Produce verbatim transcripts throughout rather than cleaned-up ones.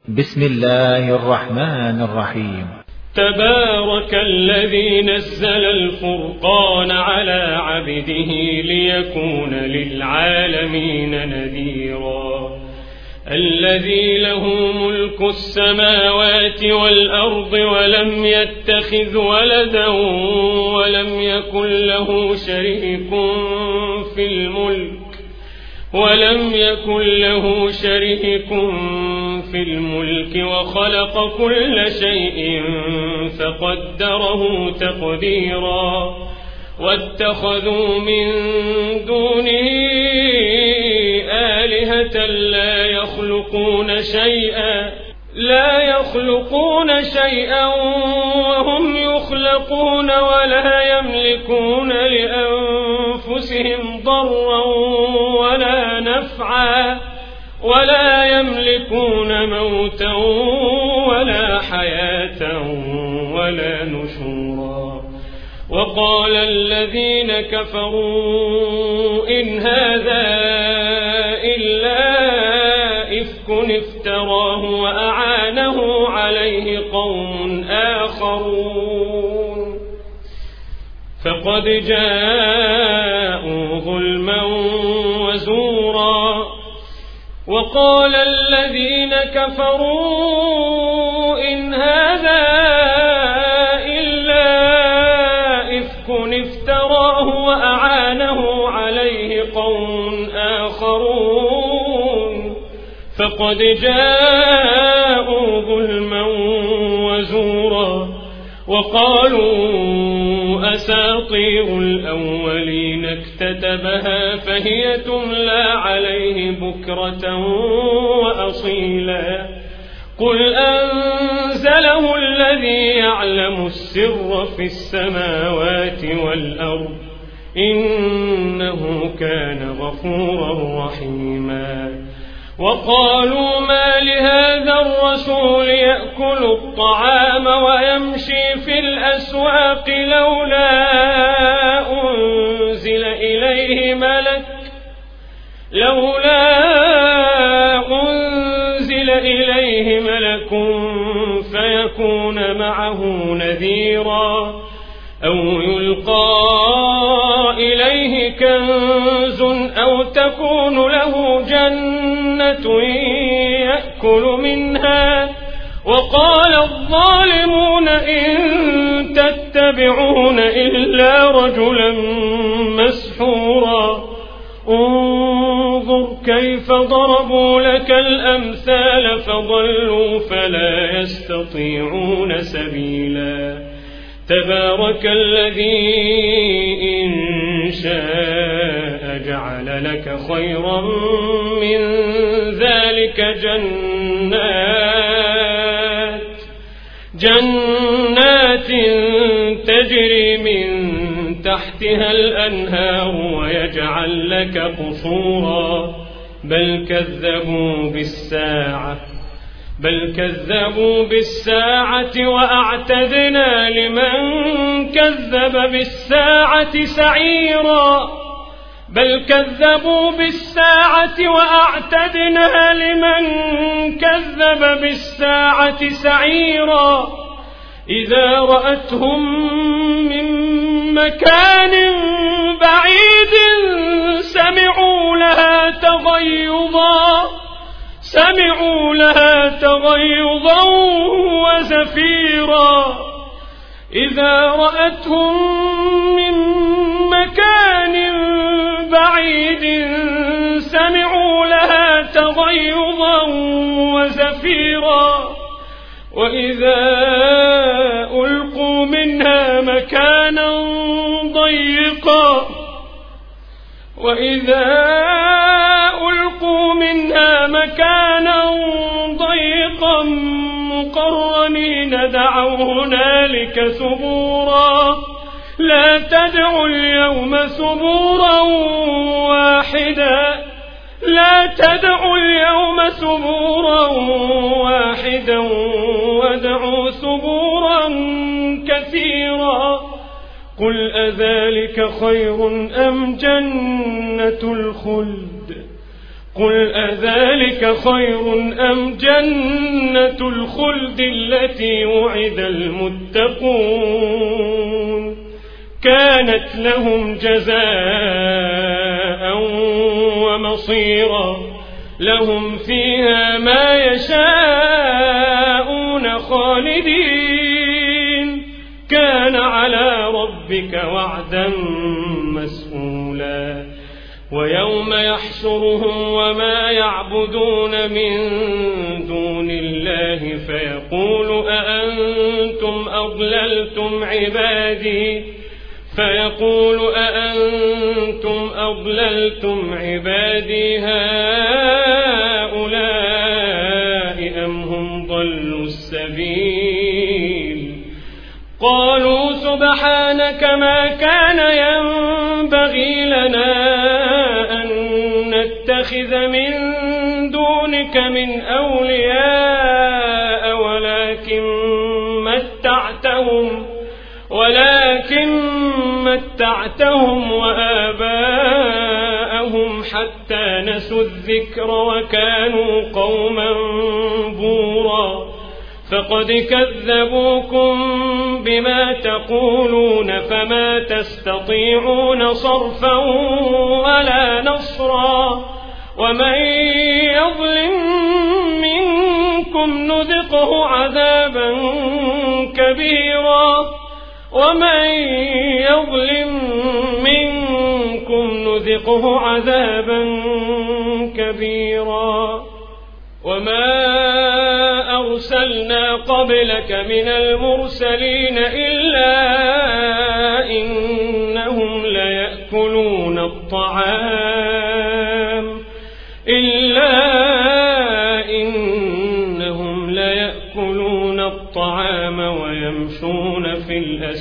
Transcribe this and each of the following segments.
بسم الله الرحمن الرحيم. تبارك الذي نزل الفرقان على عبده ليكون للعالمين نذيرا. الذي له ملك السماوات والأرض ولم يتخذ ولدا ولم يكن له شريك في الملك ولم يكن له شريك في الملك وخلق كل شيء فقدره تقديرا. واتخذوا من دونه آلهة لا يخلقون شيئا لا يخلقون شيئا وهم يخلقون ولا يملكون لأنفسهم ضرا ولا نفعا ولا يملكون موتا ولا حياة ولا نشورا. وقال الذين كفروا إن هذا إلا إفك افتراه وأعانه عليه قوم آخرون فقد جاءوا ظلما وزورا. وقال الذين كفروا إن هذا إلا إفك افتراه وأعانه عليه قوم آخرون فقد جاءوا ظلما وزورا. وقالوا أساطير الأولين اكتتبها فهي تملى عليه بكرة وأصيلا. قل أنزله الذي يعلم السر في السماوات والأرض إنه كان غفورا رحيما. وقالوا ما لهذا الرسول يأكل الطعام ويمشي في الأسواق لولا أنزل إليه ملك لولا أنزل إليه ملك فيكون معه نذيرا أو يلقى إليه كنز أو تكون له جنة يأكل منها. وقال الظالمون إن تتبعون إلا رجلا مسحورا. انظر كيف ضربوا لك الأمثال فضلوا فلا يستطيعون سبيلا. تبارك الذي إن شاء جعل لك خيرا من ذلك جنات جنات تجري من تحتها الأنهار ويجعل لك قصورا بل كذبوا بالساعة بل كذبوا بالساعة وأعتدنا لمن كذب بالساعة سعيرا بل كذبوا بالساعة وأعتدنا لمن كذب بالساعة سعيرا. إذا رأتهم من مكان بعيد سمعوا لها تغيظا سمعوا لها تغيظا وزفيرا. إذا رأتهم من مكان بعيد سمعوا لها تغيظا وزفيرا. وإذا ألقوا منها مكانا ضيقا وإذا ألقوا منها مكانا ضيقا مقرنين دعوا هنالك ثبورا. لا تدعوا اليوم ثبورا واحدا لا تدعوا اليوم ثبورا واحدا وادعوا ثبورا كثيرا. قل أذلك خير أم جنة الخلد قل أذلك خير أم جنة الخلد التي وعد المتقون كانت لهم جزاء ومصيرا لهم فيها ما يشاءون خالدين كان على ربك وعدا مسئولا ويوم يحشرهم وما يعبدون من دون الله فيقول أأنتم أضللتم عبادي فيقول أأنتم أضللتم عبادي هؤلاء أم هم ضلوا السبيل قالوا سبحانك ما كان ينبغي لنا أن نتخذ من دونك من أولياء ولكن متعتهم ولكن متعتهم وآباءهم حتى نسوا الذكر وكانوا قوما بورا فقد كذبوكم بما تقولون فما تستطيعون صرفا ولا نصرا ومن يظلم منكم نذقه عذابا كبيرا ومن يظلم منكم نذقه عذابا كبيرا وما أرسلنا قبلك من المرسلين إلا إنهم ليأكلون الطعام إلا إنهم ليأكلون الطعام ويمشون في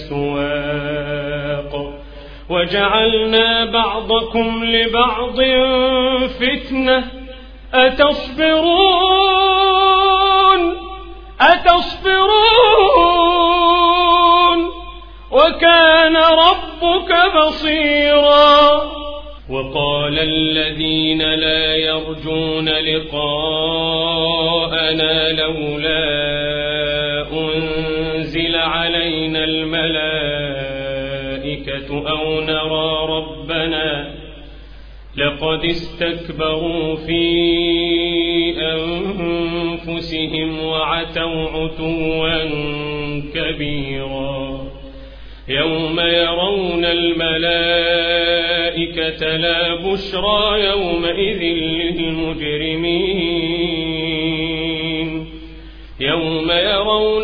الأسواق وجعلنا بعضكم لبعض فتنة أتصبرون أتصبرون وكان ربك بصيرا وقال الذين لا يرجون لقاءنا لولا أنزل علينا الملائكة أو نرى ربنا لقد استكبروا في أنفسهم وعتوا عتوا كبيرا يوم يرون الملائكة لا بشرى يومئذ للمجرمين يوم يرون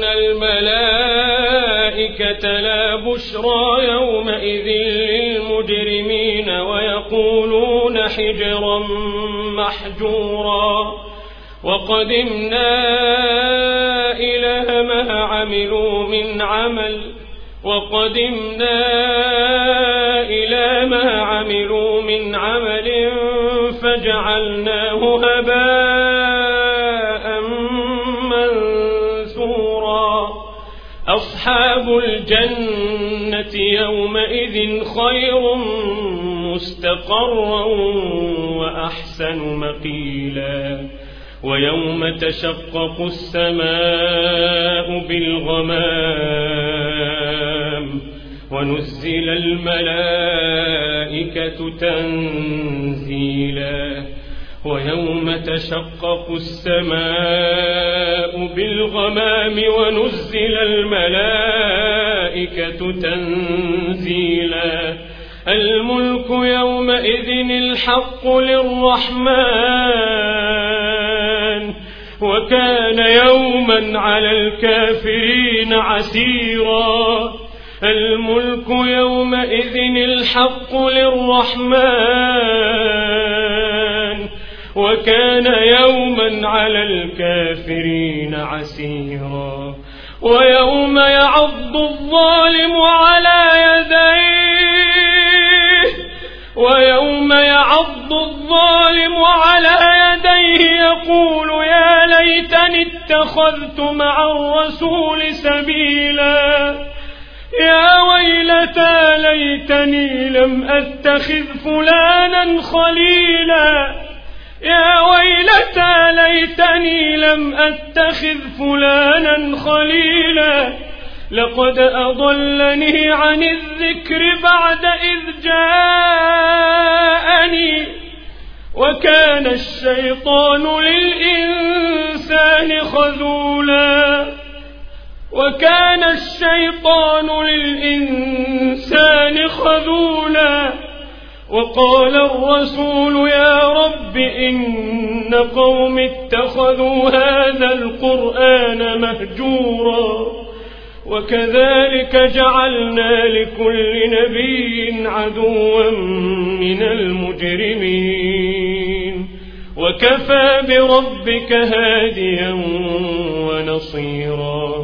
الملائكة لا بشرى يومئذ للمجرمين ويقولون حجرا محجورا وقدمنا إلى ما عملوا من عمل وقدمنا إلى ما عملوا من عمل فجعلناه هباء منثورا أصحاب الجنة يومئذ خير مستقرا وأحسن مقيلا ويوم تشقق السماء بالغمام ونزل الملائكة تنزيلا ويوم تشقق السماء بالغمام ونزل الملائكة تنزيلا الملك يومئذ الحق للرحمن وكان يوما على الكافرين عسيرا الملك يومئذ الحق للرحمن وكان يوما على الكافرين عسيرا ويوم يعض الظالم على يديه ويوم يعض الظالم على يديه يقول يا ليتني اتخذت مع الرسول سبيلا يا ويلتى ليتني لم أتخذ فلانا خليلا يا ويلتى ليتني لم أتخذ فلانا خليلا لقد أضلني عن الذكر بعد إذ جاءني وكان الشيطان للإنسان خذولا وكان الشيطان للإنسان خذولا وقال الرسول يا رب إن قوم اتخذوا هذا القرآن مهجورا وكذلك جعلنا لكل نبي عدوا من المجرمين وكفى بربك هاديا ونصيرا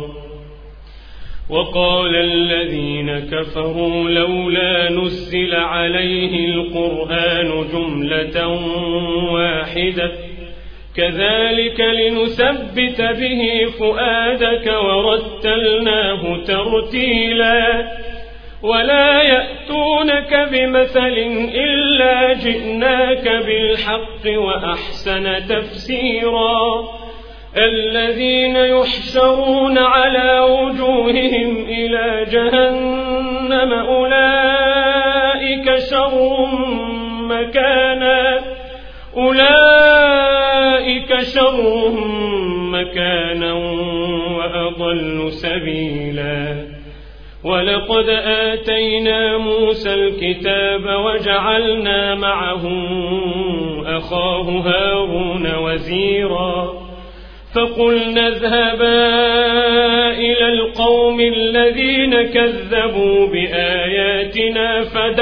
وقال الذين كفروا لولا نزل عليه القرآن جملة واحدة كذلك لنثبت به فؤادك ورتلناه ترتيلا ولا يأتونك بمثل إلا جئناك بالحق وأحسن تفسيرا الذين يحشرون على وجوههم إلى جهنم أولئك شر مكانا أولئك شر مكانا وأضل سبيلا ولقد آتينا موسى الكتاب وجعلنا معه أخاه هارون وزيرا فقلنا اذهبا إلى القوم الذين كذبوا بآياتنا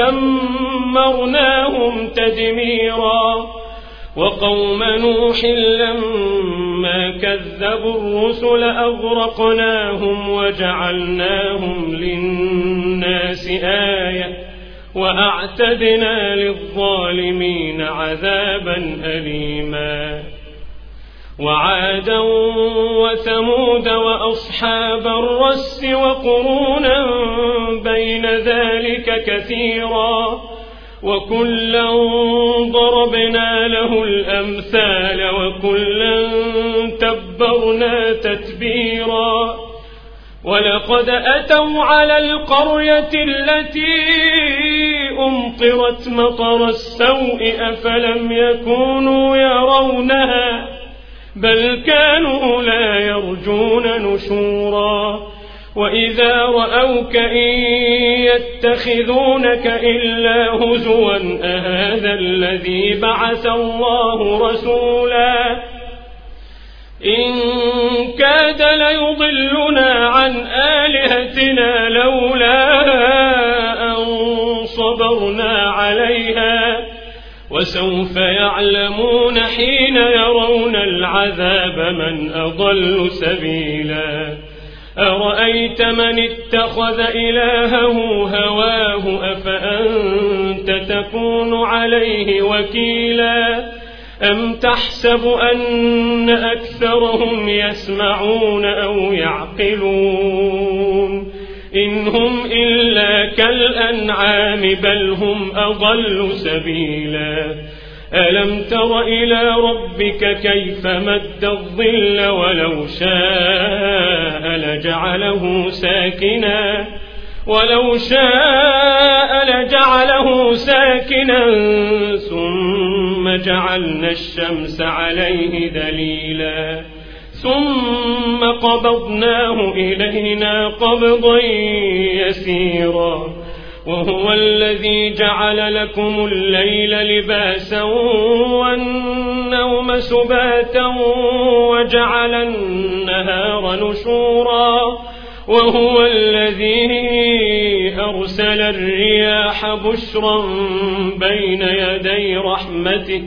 فدمرناهم تدميرا وقوم نوح لما كذبوا الرسل أغرقناهم وجعلناهم للناس آية وأعتدنا للظالمين عذابا أليما وعادا وثمود وأصحاب الرس وقرونا بين ذلك كثيرا وكلا ضربنا له الأمثال وكلا تبرنا تتبيرا ولقد أتوا على القرية التي أمطرت مطر السوء أفلم يكونوا يرونها بل كانوا لا يرجون نشورا وإذا رأوك إن يتخذونك إلا هزوا أهذا الذي بعث الله رسولا إن كاد ليضلنا عن آلهتنا لولا أن صبرنا عليها وسوف يعلمون حين يرون العذاب من أضل سبيلا أرأيت من اتخذ إلهه هواه أفأنت تكون عليه وكيلا أم تحسب أن أكثرهم يسمعون أو يعقلون إن هم إلا كالأنعام بل هم أضل سبيلا ألم تر إلى ربك كيف مد الظل ولو شاء لجعله ساكنا ولو شاء لجعله ساكنا ثم جعلنا الشمس عليه دليلا ثم قبضناه إلينا قبضا يسيرا وهو الذي جعل لكم الليل لباسا والنوم سباتا وجعل النهار نشورا وهو الذي أرسل الرياح بشرا بين يدي رحمته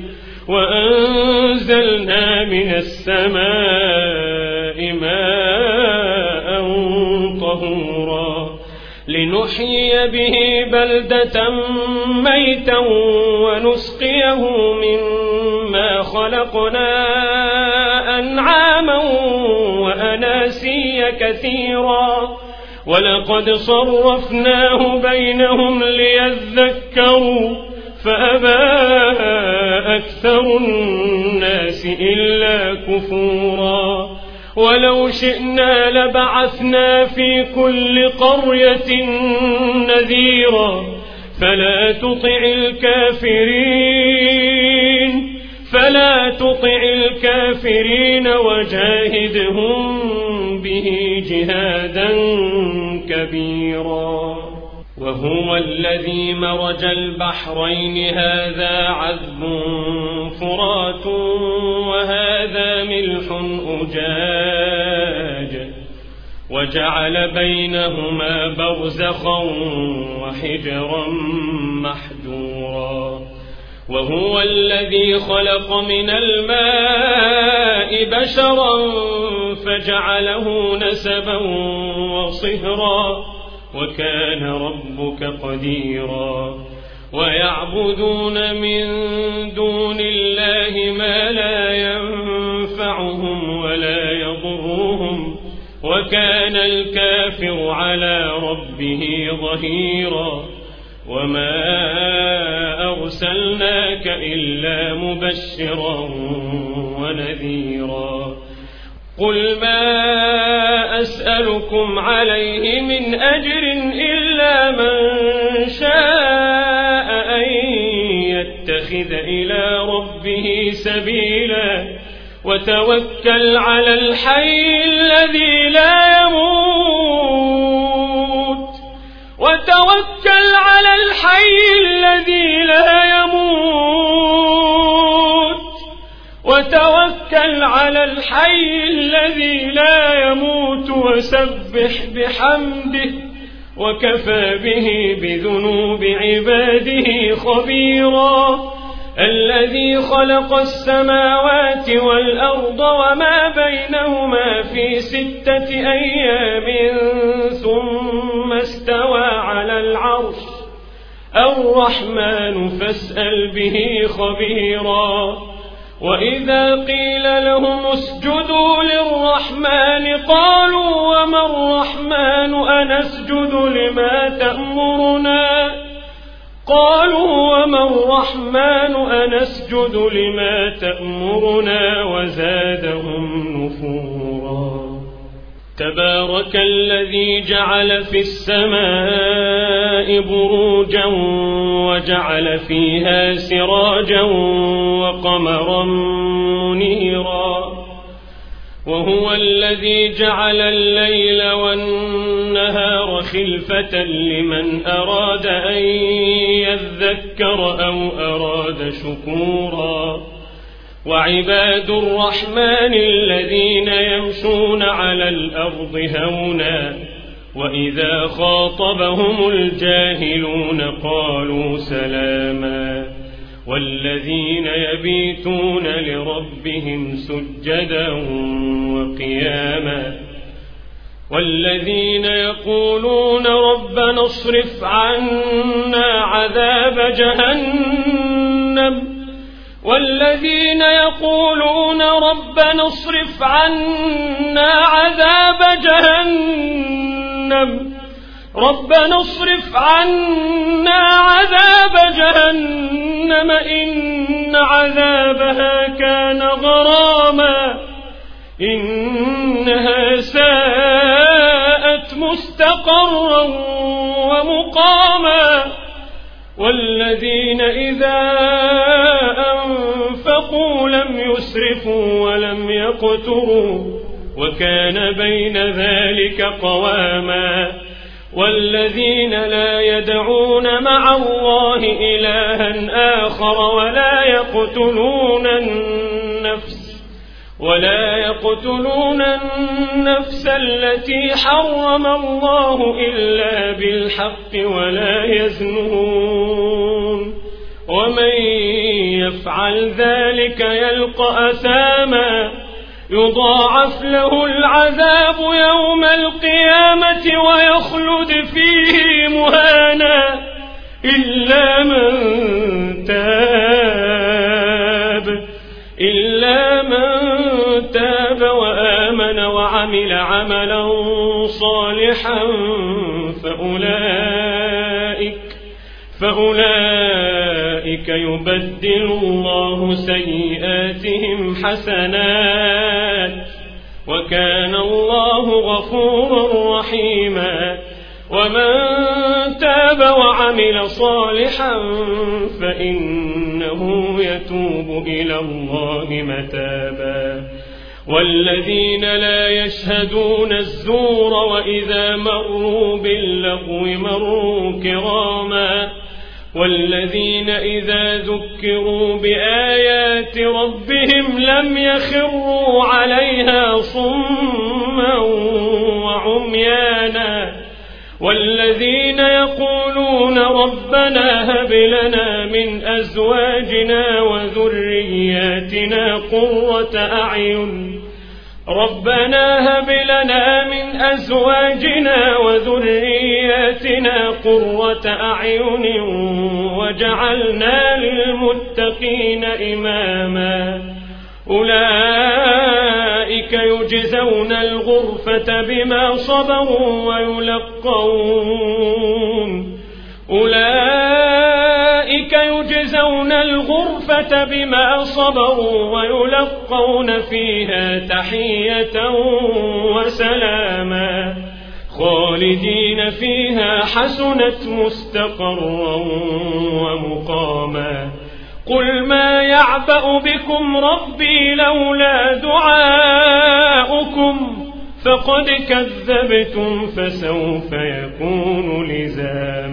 وأنزلنا من السماء ماء طهورا لنحيي به بلدة ميتا ونسقيه مما خلقنا أنعاما وأناسيا كثيرا ولقد صرفناه بينهم ليذكروا فأبى أكثر الناس إلا كفورا ولو شئنا لبعثنا في كل قرية نذيرا فلا تطع الكافرين فلا تطع الكافرين وجاهدهم به جهادا كبيرا وهو الذي مرج البحرين هذا عذب فرات وهذا ملح أجاج وجعل بينهما برزخا وحجرا محجورا وهو الذي خلق من الماء بشرا فجعله نسبا وصهرا وكان ربك قديرا ويعبدون من دون الله ما لا ينفعهم ولا يضرهم وكان الكافر على ربه ظهيرا وما أرسلناك إلا مبشرا ونذيرا قل ما أسألكم عليه من أجر إلا من شاء أن يتخذ إلى ربه سبيلا وتوكل على الحي الذي لا يموت وتوكل على الحي الذي لا يموت وتوكل على الحي الذي لا يموت وسبح بحمده وكفى به بذنوب عباده خبيرا الذي خلق السماوات والأرض وما بينهما في ستة أيام ثم استوى على العرش الرحمن فاسأل به خبيرا وإذا قيل لهم اسجدوا للرحمن قالوا وما الرحمن أنسجد لما تأمرنا قالوا وما الرحمن أنسجد لما تأمرنا وزادهم نفورا تبارك الذي جعل في السماء بروجا وجعل فيها سراجا وقمرا منيرا وهو الذي جعل الليل والنهار خلفة لمن أراد أن يذكر أو أراد شكورا وعباد الرحمن الذين يمشون على الأرض هونا وإذا خاطبهم الجاهلون قالوا سلاما والذين يبيتون لربهم سجدا وقياما والذين يقولون ربنا اصرف عنا عذاب جهنم والذين يقولون ربنا اصرف عنا عذاب جهنم ربنا اصرف عنا عذاب جهنم إن عذابها كان غراما إنها ساءت مستقرا ومقاما والذين إذا أنفقوا لم يسرفوا ولم يقتروا وكان بين ذلك قواما والذين لا يدعون مع الله إلها آخر ولا يقتلون النفس ولا يقتلون النفس التي حرم الله إلا بالحق ولا يزنون ومن يفعل ذلك يلقى أثاما يضاعف له العذاب يوم القيامة ويخلد فيه مهانا إلا من تاب إلا من تاب وآمن وعمل عملا صالحا فأولئك فأولئك أولئك يبدل الله سيئاتهم حسنات وكان الله غفورا رحيما ومن تاب وعمل صالحا فإنه يتوب إلى الله متابا والذين لا يشهدون الزور وإذا مروا باللغو مروا كراما والذين إذا ذكروا بآيات ربهم لم يخروا عليها صما وعميانا والذين يقولون ربنا هب لنا من أزواجنا وذرياتنا قرة أعين ربنا هب لنا من أزواجنا وذرياتنا قرة أعين وجعلنا للمتقين إماما أولئك يجزون الغرفة بما صبروا ويلقون أولئك يجزون الغرفة بما صبروا ويلقون فيها تحية وسلاما خالدين فيها حسنت مستقرا ومقاما قل ما يعبأ بكم ربي لولا دعاؤكم فقد كذبتم فسوف يكون لزاما.